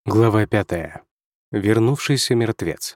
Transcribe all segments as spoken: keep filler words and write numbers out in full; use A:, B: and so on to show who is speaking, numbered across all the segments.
A: Глава пятая. Вернувшийся мертвец.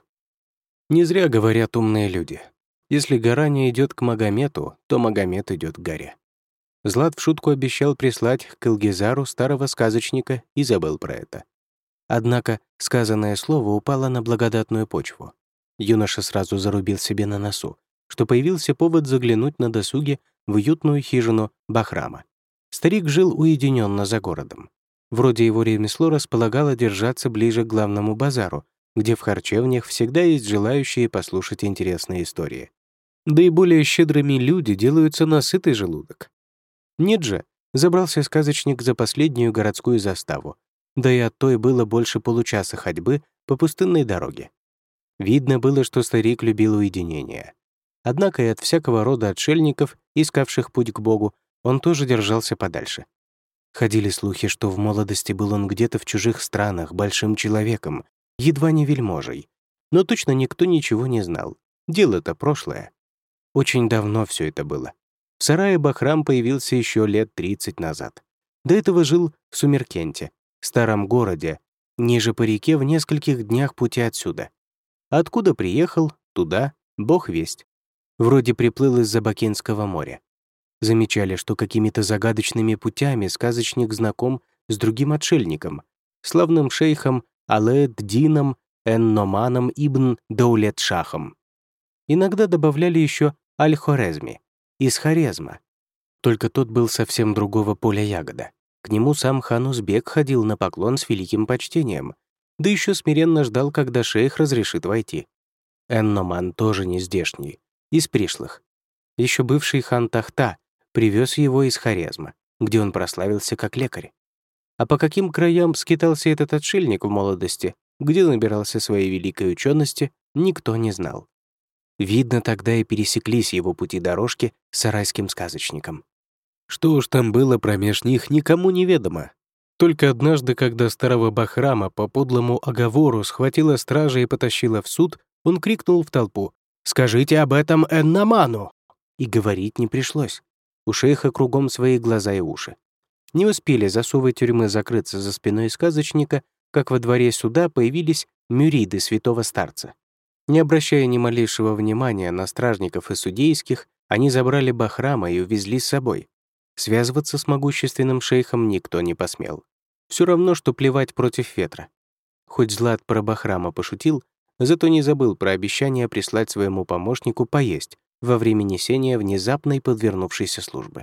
A: Не зря говорят умные люди. Если гора не идет к Магомету, то Магомет идет к горе. Злат в шутку обещал прислать к Илгизару старого сказочника и забыл про это. Однако сказанное слово упало на благодатную почву. Юноша сразу зарубил себе на носу, что появился повод заглянуть на досуге в уютную хижину Бахрама. Старик жил уединенно за городом. Вроде его ремесло располагало держаться ближе к главному базару, где в харчевнях всегда есть желающие послушать интересные истории. Да и более щедрыми люди делаются на сытый желудок. Нет же, забрался сказочник за последнюю городскую заставу, да и от той было больше получаса ходьбы по пустынной дороге. Видно было, что старик любил уединение. Однако и от всякого рода отшельников, искавших путь к Богу, он тоже держался подальше. Ходили слухи, что в молодости был он где-то в чужих странах большим человеком, едва не вельможей. Но точно никто ничего не знал. Дело-то прошлое. Очень давно все это было. В сарае Бахрам появился еще лет тридцать назад. До этого жил в Сумеркенте, старом городе, ниже по реке в нескольких днях пути отсюда. Откуда приехал, туда, бог весть. Вроде приплыл из Забакинского моря. Замечали, что какими-то загадочными путями сказочник знаком с другим отшельником, славным шейхом Алэ-д-Дином эн-Номаном ибн Даулет-Шахом. Иногда добавляли еще Аль-Хорезми, из Хорезма. Только тот был совсем другого поля ягода. К нему сам хан Узбек ходил на поклон с великим почтением, да еще смиренно ждал, когда шейх разрешит войти. Эн-Номан тоже не здешний, из пришлых. Еще бывший хан Тахта привез его из Хорезма, где он прославился как лекарь. А по каким краям скитался этот отшельник в молодости, где набирался своей великой учености, никто не знал. Видно, тогда и пересеклись его пути дорожки с сарайским сказочником. Что уж там было промеж них, никому не ведомо. Только однажды, когда старого Бахрама по подлому оговору схватила стража и потащила в суд, он крикнул в толпу: «Скажите об этом Эн-Номану!» И говорить не пришлось. У шейха кругом свои глаза и уши. Не успели засовы тюрьмы закрыться за спиной сказочника, как во дворе суда появились мюриды святого старца. Не обращая ни малейшего внимания на стражников и судейских, они забрали Бахрама и увезли с собой. Связываться с могущественным шейхом никто не посмел. Все равно, что плевать против ветра. Хоть Злат про Бахрама пошутил, зато не забыл про обещание прислать своему помощнику поесть во время несения внезапной подвернувшейся службы.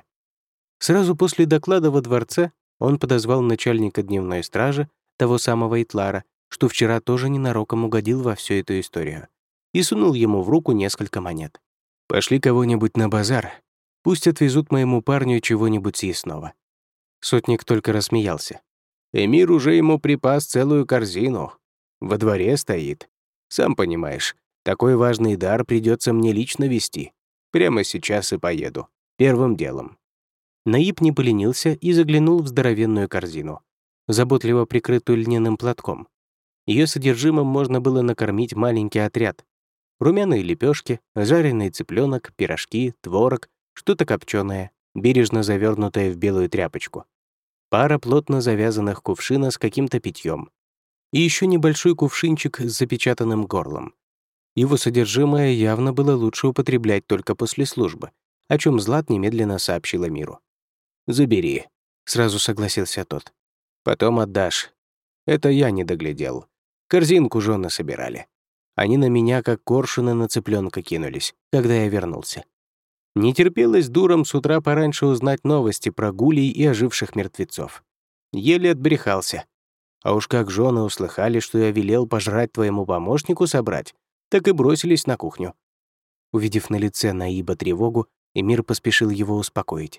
A: Сразу после доклада во дворце он подозвал начальника дневной стражи, того самого Итлара, что вчера тоже ненароком угодил во всю эту историю, и сунул ему в руку несколько монет. «Пошли кого-нибудь на базар, пусть отвезут моему парню чего-нибудь съестного». Сотник только рассмеялся. «Эмир уже ему припас целую корзину. Во дворе стоит. Сам понимаешь, такой важный дар придется мне лично вести. Прямо сейчас и поеду. Первым делом». Наиб не поленился и заглянул в здоровенную корзину, заботливо прикрытую льняным платком. Ее содержимым можно было накормить маленький отряд. Румяные лепешки, жареный цыпленок, пирожки, творог, что-то копченое, бережно завернутое в белую тряпочку. Пара плотно завязанных кувшина с каким-то питьем. И еще небольшой кувшинчик с запечатанным горлом. Его содержимое явно было лучше употреблять только после службы, о чем Злат немедленно сообщил Эмиру. «Забери», — сразу согласился тот. «Потом отдашь. Это я не доглядел. Корзинку жены собирали. Они на меня, как коршуны на цыпленка, кинулись, когда я вернулся. Не терпелось дуром с утра пораньше узнать новости про гулей и оживших мертвецов. Еле отбрехался. А уж как жены услыхали, что я велел пожрать твоему помощнику собрать, так и бросились на кухню». Увидев на лице Наиба тревогу, Эмир поспешил его успокоить.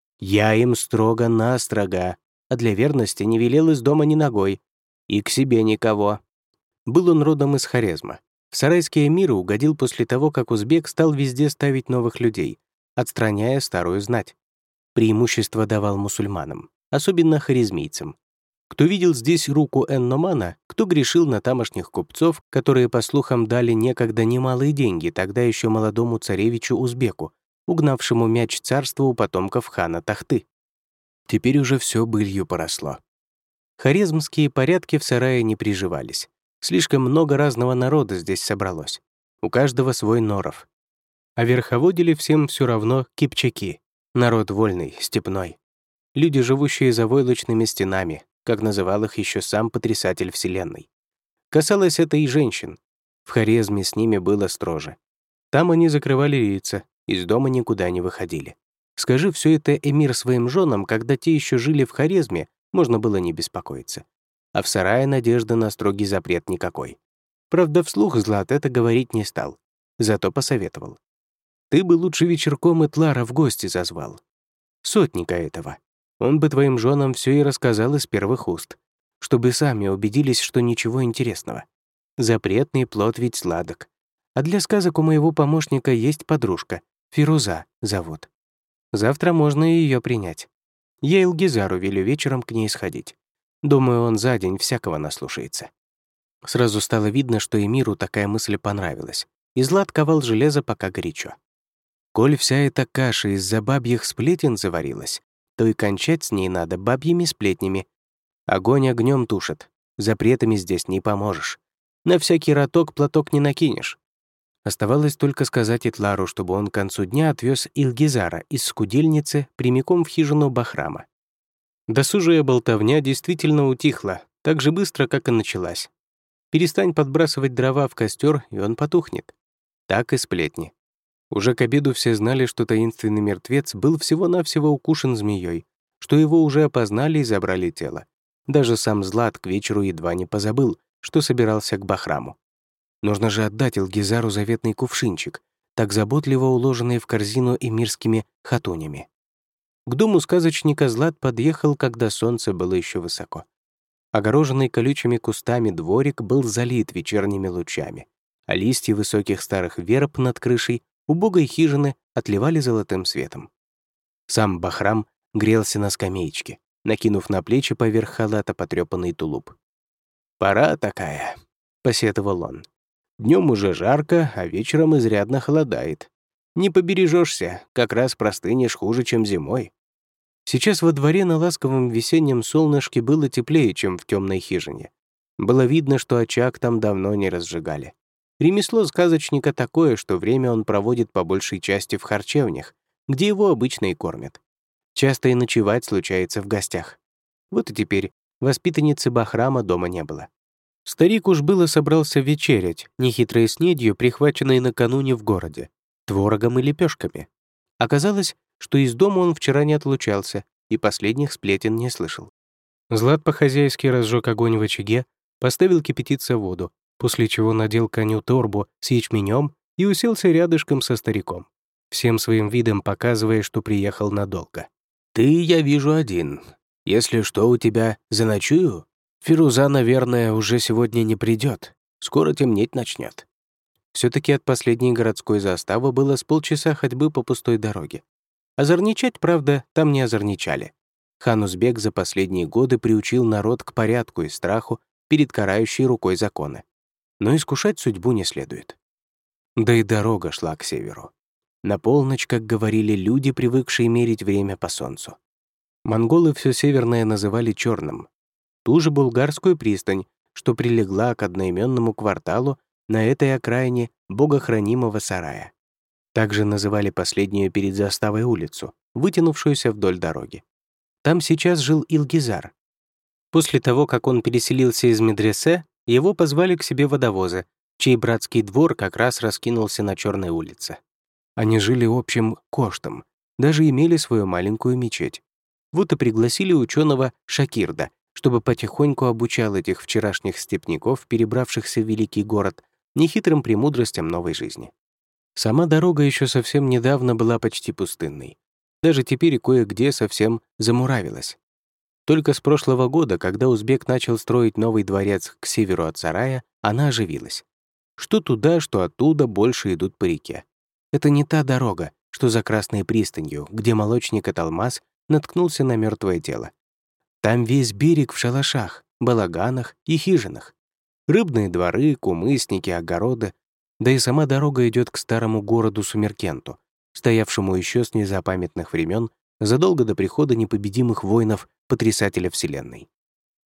A: «Я им строго-настрого, а для верности не велел из дома ни ногой. И к себе никого». Был он родом из Хорезма. В сарайские эмиры угодил после того, как узбек стал везде ставить новых людей, отстраняя старую знать. Преимущество давал мусульманам, особенно хорезмийцам. Кто видел здесь руку Эн-Номана, кто грешил на тамошних купцов, которые, по слухам, дали некогда немалые деньги тогда еще молодому царевичу-узбеку, угнавшему мяч царства у потомков хана Тахты. Теперь уже все былью поросло. Хорезмские порядки в сарае не приживались. Слишком много разного народа здесь собралось. У каждого свой норов. А верховодили всем все равно кипчаки. Народ вольный, степной. Люди, живущие за войлочными стенами, как называл их еще сам потрясатель Вселенной. Касалось это и женщин. В Хорезме с ними было строже. Там они закрывали лица, из дома никуда не выходили. Скажи все это эмир своим женам, когда те еще жили в Хорезме, можно было не беспокоиться. А в сарае надежды на строгий запрет никакой. Правда, вслух Злат это говорить не стал, зато посоветовал. Ты бы лучше вечерком Итлара в гости зазвал. Сотника этого. Он бы твоим женам все и рассказал из первых уст, чтобы сами убедились, что ничего интересного. Запретный плод ведь сладок. А для сказок у моего помощника есть подружка, Фируза зовут. Завтра можно и ее принять. Я Илгизару велю вечером к ней сходить. Думаю, он за день всякого наслушается». Сразу стало видно, что эмиру такая мысль понравилась, и Злат ковал железо пока горячо. Коль вся эта каша из-за бабьих сплетен заварилась, то и кончать с ней надо бабьими сплетнями. Огонь огнем тушит, запретами здесь не поможешь. На всякий роток платок не накинешь. Оставалось только сказать Итлару, чтобы он к концу дня отвез Илгизара из скудельницы прямиком в хижину Бахрама. Досужая болтовня действительно утихла, так же быстро, как и началась. Перестань подбрасывать дрова в костер, и он потухнет. Так и сплетни. Уже к обеду все знали, что таинственный мертвец был всего-навсего укушен змеей, что его уже опознали и забрали тело. Даже сам Злат к вечеру едва не позабыл, что собирался к Бахраму. Нужно же отдать Илгизару заветный кувшинчик, так заботливо уложенный в корзину эмирскими хатунями. К дому сказочника Злат подъехал, когда солнце было еще высоко. Огороженный колючими кустами дворик был залит вечерними лучами, а листья высоких старых верб над крышей убогой хижины отливали золотым светом. Сам Бахрам грелся на скамеечке, накинув на плечи поверх халата потрёпанный тулуп. «Пора такая», — посетовал он. «Днем уже жарко, а вечером изрядно холодает. Не побережешься, как раз простынешь хуже, чем зимой». Сейчас во дворе на ласковом весеннем солнышке было теплее, чем в темной хижине. Было видно, что очаг там давно не разжигали. Ремесло сказочника такое, что время он проводит по большей части в харчевнях, где его обычно и кормят. Часто и ночевать случается в гостях. Вот и теперь воспитанницы Бахрама дома не было. Старик уж было собрался вечерять, нехитрой снедью, прихваченной накануне в городе, творогом и лепешками. Оказалось, что из дома он вчера не отлучался и последних сплетен не слышал. Злат по-хозяйски разжег огонь в очаге, поставил кипятиться воду, после чего надел коню торбу с ячменем и уселся рядышком со стариком, всем своим видом показывая, что приехал надолго. «Ты, я вижу, один. Если что у тебя, заночую? Фируза, наверное, уже сегодня не придет. Скоро темнеть начнет». Все-таки от последней городской заставы было с полчаса ходьбы по пустой дороге. Озорничать, правда, там не озорничали. Хан Узбек за последние годы приучил народ к порядку и страху перед карающей рукой закона. Но искушать судьбу не следует. Да и дорога шла к северу. На полночь, как говорили люди, привыкшие мерить время по солнцу. Монголы все северное называли черным. Ту же булгарскую пристань, что прилегла к одноименному кварталу на этой окраине богохранимого сарая. Также называли последнюю перед заставой улицу, вытянувшуюся вдоль дороги. Там сейчас жил Илгизар. После того, как он переселился из медресе, его позвали к себе водовозы, чей братский двор как раз раскинулся на Черной улице. Они жили общим коштом, даже имели свою маленькую мечеть. Вот и пригласили ученого Шакирда, чтобы потихоньку обучал этих вчерашних степняков, перебравшихся в великий город, нехитрым премудростям новой жизни. Сама дорога еще совсем недавно была почти пустынной. Даже теперь кое-где совсем замуравилась. Только с прошлого года, когда узбек начал строить новый дворец к северу от сарая, она оживилась. Что туда, что оттуда больше идут по реке. Это не та дорога, что за Красной пристанью, где молочник Аталмаз наткнулся на мертвое тело. Там весь берег в шалашах, балаганах и хижинах. Рыбные дворы, кумысники, огороды. Да и сама дорога идет к старому городу Сумеркенту, стоявшему еще с незапамятных времен, задолго до прихода непобедимых воинов Потрясателя Вселенной.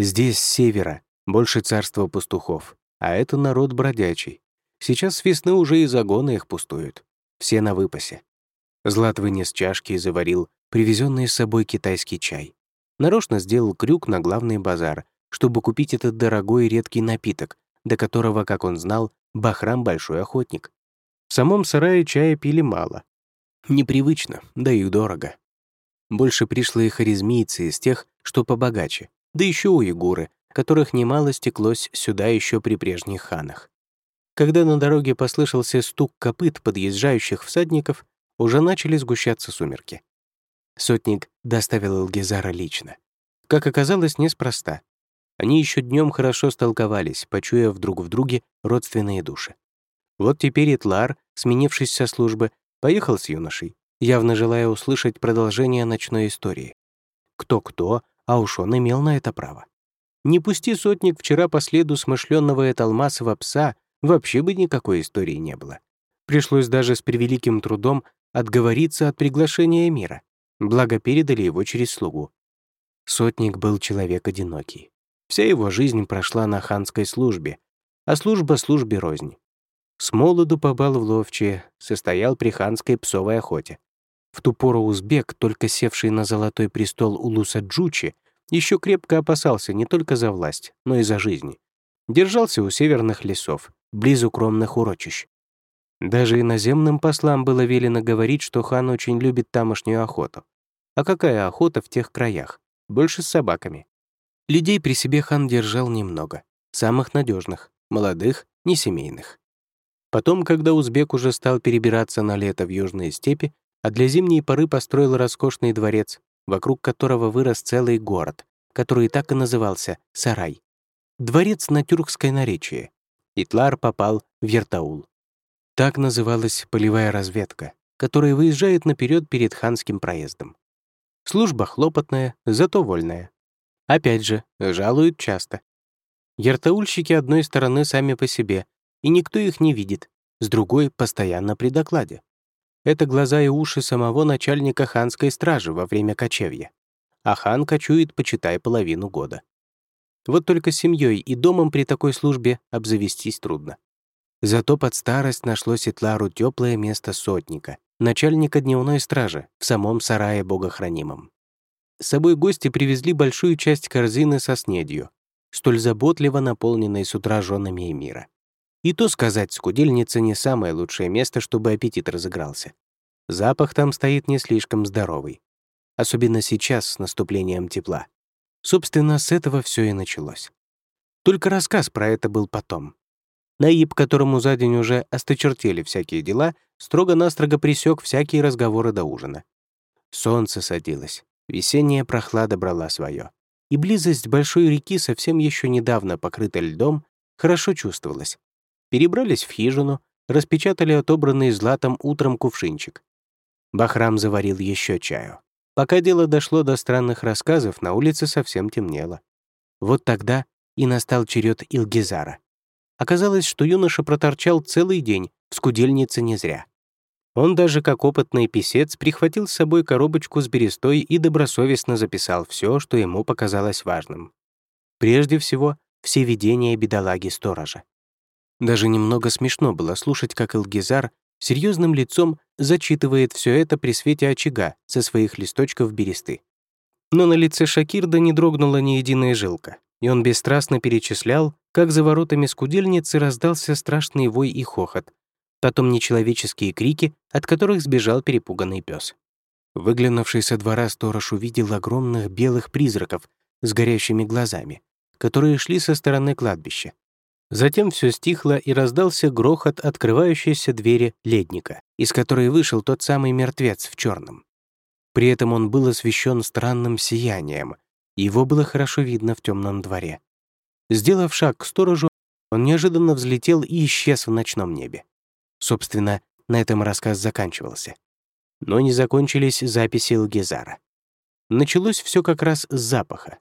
A: Здесь, с севера, больше царства пастухов, а это народ бродячий. Сейчас с весны уже и загоны их пустуют. Все на выпасе. Злат вынес чашки и заварил привезенный с собой китайский чай. Нарочно сделал крюк на главный базар, чтобы купить этот дорогой и редкий напиток, до которого, как он знал, Бахрам большой охотник. В самом сарае чая пили мало. Непривычно, да и дорого. Больше пришлые харизмийцы из тех, что побогаче, да еще уйгуры, которых немало стеклось сюда еще при прежних ханах. Когда на дороге послышался стук копыт подъезжающих всадников, уже начали сгущаться сумерки. Сотник доставил Илгизара лично. Как оказалось, неспроста. Они еще днем хорошо столковались, почуяв друг в друге родственные души. Вот теперь Итлар, сменившись со службы, поехал с юношей, явно желая услышать продолжение ночной истории. Кто-кто, а уж он имел на это право. Не пусти сотник вчера по следу смышленного Эталмасова пса, вообще бы никакой истории не было. Пришлось даже с превеликим трудом отговориться от приглашения мира, благо передали его через слугу. Сотник был человек одинокий. Вся его жизнь прошла на ханской службе, а служба службе рознь. С молоду попал в ловчие, состоял при ханской псовой охоте. В ту пору узбек, только севший на золотой престол Улуса Джучи, еще крепко опасался не только за власть, но и за жизнь. Держался у северных лесов, близ укромных урочищ. Даже иноземным послам было велено говорить, что хан очень любит тамошнюю охоту. А какая охота в тех краях? Больше с собаками. Людей при себе хан держал немного. Самых надежных, молодых, несемейных. Потом, когда узбек уже стал перебираться на лето в южные степи, а для зимней поры построил роскошный дворец, вокруг которого вырос целый город, который так и назывался Сарай. Дворец на тюркское наречие. Итлар попал в Ертаул. Так называлась полевая разведка, которая выезжает наперед перед ханским проездом. Служба хлопотная, зато вольная. Опять же, жалуют часто. Ертаульщики одной стороны сами по себе, и никто их не видит, с другой — постоянно при докладе. Это глаза и уши самого начальника ханской стражи во время кочевья. А хан кочует, почитай, половину года. Вот только семьей и домом при такой службе обзавестись трудно. Зато под старость нашлось Итлару теплое место сотника, начальника дневной стражи в самом сарае богохранимом. С собой гости привезли большую часть корзины со снедью, столь заботливо наполненной с утра женами эмира. И то сказать, скудельница не самое лучшее место, чтобы аппетит разыгрался. Запах там стоит не слишком здоровый. Особенно сейчас, с наступлением тепла. Собственно, с этого все и началось. Только рассказ про это был потом. Наиб, которому за день уже осточертели всякие дела, строго-настрого пресек всякие разговоры до ужина. Солнце садилось, весенняя прохлада брала свое, и близость большой реки, совсем еще недавно покрытой льдом, хорошо чувствовалась. Перебрались в хижину, распечатали отобранный златом утром кувшинчик. Бахрам заварил еще чаю. Пока дело дошло до странных рассказов, на улице совсем темнело. Вот тогда и настал черед Илгизара. Оказалось, что юноша проторчал целый день в скудельнице не зря. Он даже, как опытный писец, прихватил с собой коробочку с берестой и добросовестно записал все, что ему показалось важным. Прежде всего, все видения бедолаги-сторожа. Даже немного смешно было слушать, как Илгизар серьезным лицом зачитывает все это при свете очага со своих листочков бересты. Но на лице Шакирда не дрогнула ни единая жилка, и он бесстрастно перечислял, как за воротами скудельницы раздался страшный вой и хохот, потом нечеловеческие крики, от которых сбежал перепуганный пес. Выглянувший со двора сторож увидел огромных белых призраков с горящими глазами, которые шли со стороны кладбища. Затем все стихло, и раздался грохот открывающейся двери ледника, из которой вышел тот самый мертвец в черном. При этом он был освещен странным сиянием, и его было хорошо видно в темном дворе. Сделав шаг к сторожу, он неожиданно взлетел и исчез в ночном небе. Собственно, на этом рассказ заканчивался. Но не закончились записи Илгизара. Началось все как раз с запаха.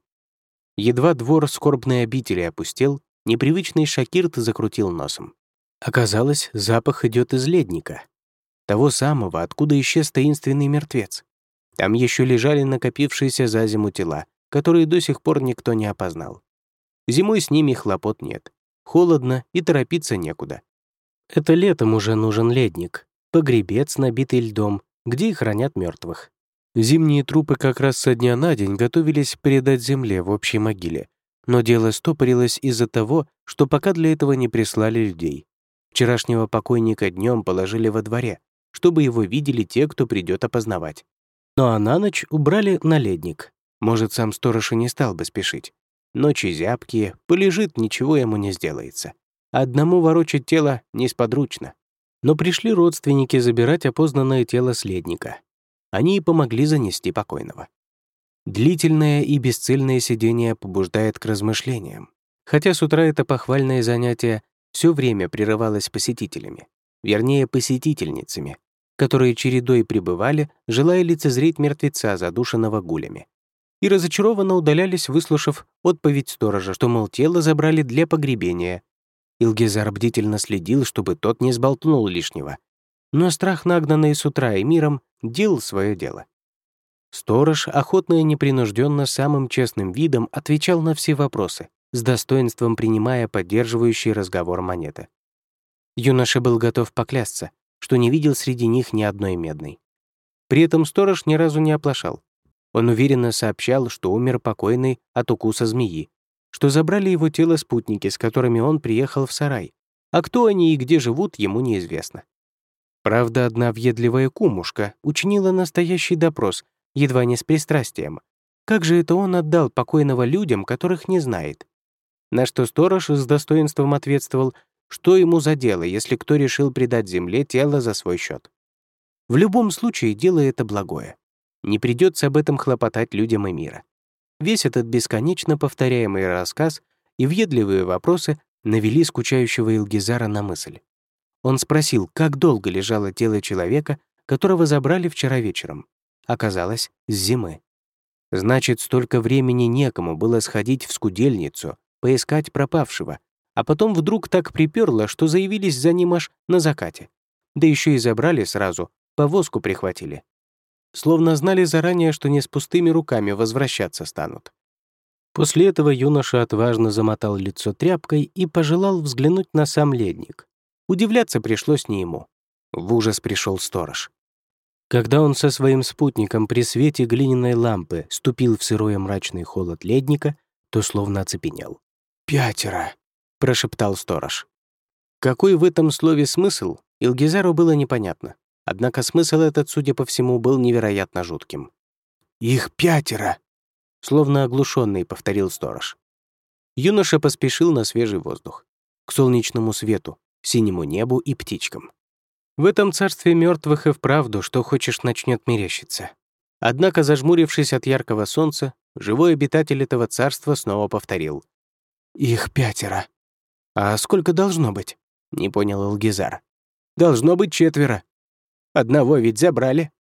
A: Едва двор скорбной обители опустел, непривычный Шакирд закрутил носом. Оказалось, запах идет из ледника. Того самого, откуда исчез таинственный мертвец. Там еще лежали накопившиеся за зиму тела, которые до сих пор никто не опознал. Зимой с ними хлопот нет. Холодно и торопиться некуда. Это летом уже нужен ледник, погребец, набитый льдом, где и хранят мертвых. Зимние трупы как раз со дня на день готовились предать земле в общей могиле, но дело стопорилось из-за того, что пока для этого не прислали людей. Вчерашнего покойника днем положили во дворе, чтобы его видели те, кто придет опознавать. Ну а на ночь убрали на ледник. Может, сам сторож и не стал бы спешить. Ночи зябкие, полежит, ничего ему не сделается. Одному ворочать тело несподручно. Но пришли родственники забирать опознанное тело следника. Они и помогли занести покойного. Длительное и бесцельное сидение побуждает к размышлениям. Хотя с утра это похвальное занятие все время прерывалось посетителями, вернее, посетительницами, которые чередой пребывали, желая лицезреть мертвеца, задушенного гулями. И разочарованно удалялись, выслушав отповедь сторожа, что, мол, тело забрали для погребения. Илгизар бдительно следил, чтобы тот не сболтнул лишнего. Но страх, нагнанный с утра и миром, делал свое дело. Сторож, охотно и непринужденно, самым честным видом отвечал на все вопросы, с достоинством принимая поддерживающий разговор монеты. Юноша был готов поклясться, что не видел среди них ни одной медной. При этом сторож ни разу не оплошал. Он уверенно сообщал, что умер покойный от укуса змеи, что забрали его тело спутники, с которыми он приехал в сарай, а кто они и где живут, ему неизвестно. Правда, одна въедливая кумушка учинила настоящий допрос, едва не с пристрастием. Как же это он отдал покойного людям, которых не знает? На что сторож с достоинством ответствовал, что ему за дело, если кто решил предать земле тело за свой счет. В любом случае, дело это благое. Не придется об этом хлопотать людям и мира. Весь этот бесконечно повторяемый рассказ и въедливые вопросы навели скучающего Илгизара на мысль. Он спросил, как долго лежало тело человека, которого забрали вчера вечером. Оказалось, с зимы. Значит, столько времени некому было сходить в скудельницу, поискать пропавшего, а потом вдруг так приперло, что заявились за ним аж на закате. Да еще и забрали сразу, повозку прихватили. Словно знали заранее, что не с пустыми руками возвращаться станут. После этого юноша отважно замотал лицо тряпкой и пожелал взглянуть на сам ледник. Удивляться пришлось не ему. В ужас пришел сторож. Когда он со своим спутником при свете глиняной лампы ступил в сырой и мрачный холод ледника, то словно оцепенел. «Пятеро!» — прошептал сторож. Какой в этом слове смысл, Илгизару было непонятно. Однако смысл этот, судя по всему, был невероятно жутким. «Их пятеро!» — словно оглушенный повторил сторож. Юноша поспешил на свежий воздух, к солнечному свету, синему небу и птичкам. В этом царстве мертвых и вправду, что хочешь, начнет мерещиться. Однако, зажмурившись от яркого солнца, живой обитатель этого царства снова повторил. «Их пятеро». «А сколько должно быть?» — не понял Илгизар. «Должно быть четверо. Одного ведь забрали».